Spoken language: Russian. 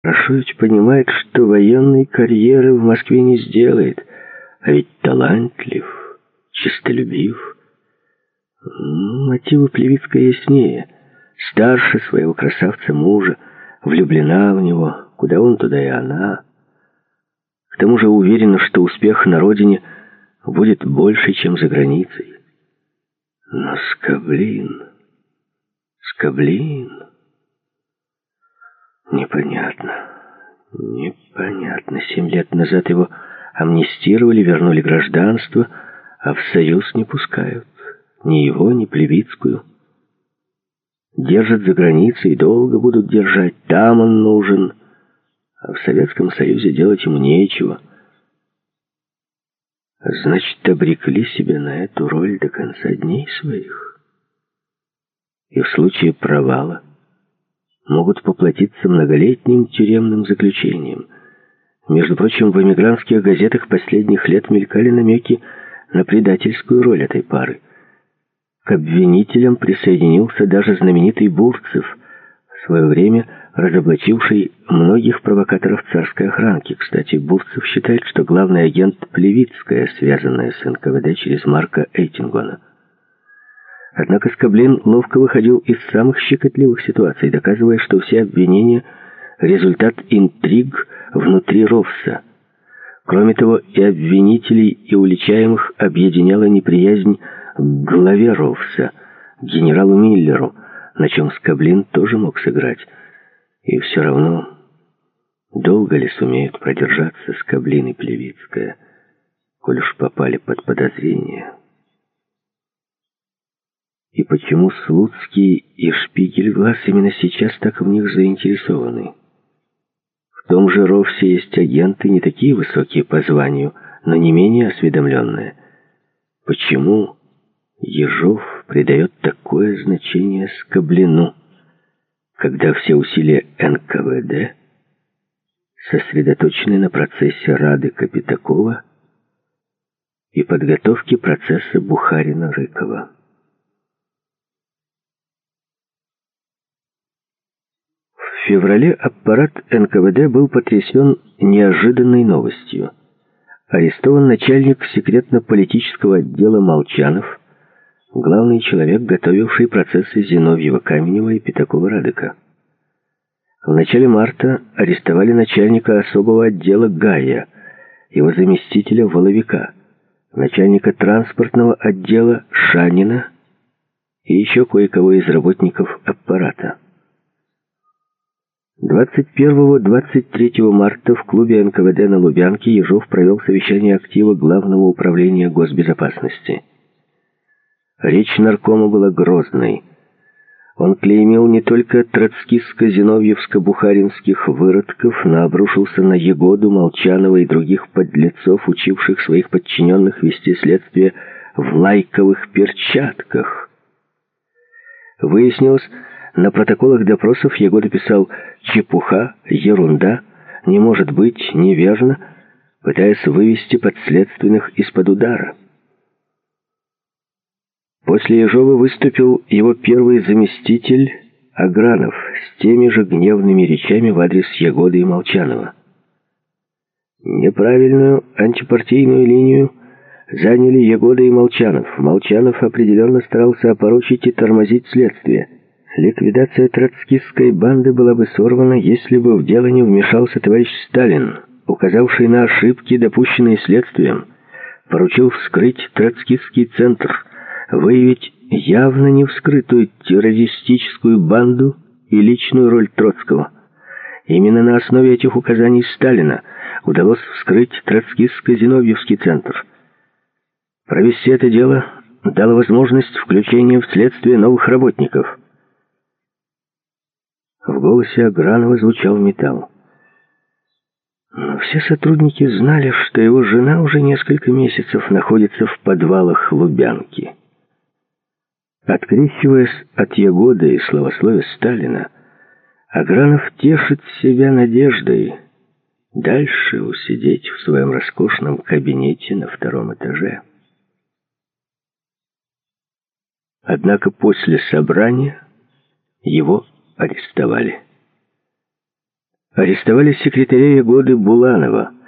Рашович понимает, что военной карьеры в Москве не сделает, а ведь талантлив, честолюбив. Мотивы Плевицкой яснее. Старше своего красавца мужа, влюблена в него, куда он, туда и она. К тому же уверена, что успех на родине будет больше, чем за границей. Но Скоблин... Непонятно. 7 лет назад его амнистировали, вернули гражданство, а в Союз не пускают. Ни его, ни Плевицкую. Держат за границей и долго будут держать. Там он нужен. А в Советском Союзе делать ему нечего. Значит, обрекли себя на эту роль до конца дней своих. И в случае провала могут поплатиться многолетним тюремным заключением. Между прочим, в эмигрантских газетах последних лет мелькали намеки на предательскую роль этой пары. К обвинителям присоединился даже знаменитый Бурцев, в свое время разоблачивший многих провокаторов царской охранки. Кстати, Бурцев считает, что главный агент Плевицкая, связанная с НКВД через Марка Эйтингона. Однако Скоблин ловко выходил из самых щекотливых ситуаций, доказывая, что все обвинения — результат интриг внутри РОВСа. Кроме того, и обвинителей, и уличаемых объединяла неприязнь к главе РОВСа, генералу Миллеру, на чем Скоблин тоже мог сыграть. И все равно, долго ли сумеют продержаться Скоблин и Плевицкая, коль уж попали под подозрение? И почему Слуцкий и Шпигельглаз именно сейчас так в них заинтересованы? В том же РОВСе есть агенты, не такие высокие по званию, но не менее осведомленные. Почему Ежов придает такое значение Скоблину, когда все усилия НКВД сосредоточены на процессе Радыка Пятакова и подготовке процесса Бухарина-Рыкова? В феврале аппарат НКВД был потрясен неожиданной новостью. Арестован начальник секретно-политического отдела Молчанов, главный человек, готовивший процессы Зиновьева-Каменева и Пятакова-Радыка. В начале марта арестовали начальника особого отдела Гая, его заместителя Воловика, начальника транспортного отдела Шанина и еще кое-кого из работников аппарата. 21-23 марта в клубе НКВД на Лубянке Ежов провел совещание актива Главного управления госбезопасности. Речь наркома была грозной. Он клеймил не только троцкистско-зиновьевско-бухаринских выродков, но обрушился на Егоду, Молчанова и других подлецов, учивших своих подчиненных вести следствие в лайковых перчатках. Выяснилось, на протоколах допросов Егода писал «чепуха», «ерунда», «не может быть», «неверно», пытаясь вывести подследственных из-под удара. После Ежова выступил его первый заместитель Агранов с теми же гневными речами в адрес Егоды и Молчанова. Неправильную антипартийную линию заняли Егода и Молчанов. Молчанов определенно старался опорочить и тормозить следствие. Ликвидация троцкистской банды была бы сорвана, если бы в дело не вмешался товарищ Сталин, указавший на ошибки, допущенные следствием, поручил вскрыть троцкистский центр, выявить явно не вскрытую террористическую банду и личную роль Троцкого. Именно на основе этих указаний Сталина удалось вскрыть троцкистско-зиновьевский центр. Провести это дело дало возможность включения в следствие новых работников. В голосе Агранова звучал металл. Но все сотрудники знали, что его жена уже несколько месяцев находится в подвалах Лубянки. Открещиваясь от Егоды и славословия Сталина, Агранов тешит себя надеждой дальше усидеть в своем роскошном кабинете на 2-м этаже. Однако после собрания его арестовали. Арестовали секретаря Ягоды Буланова.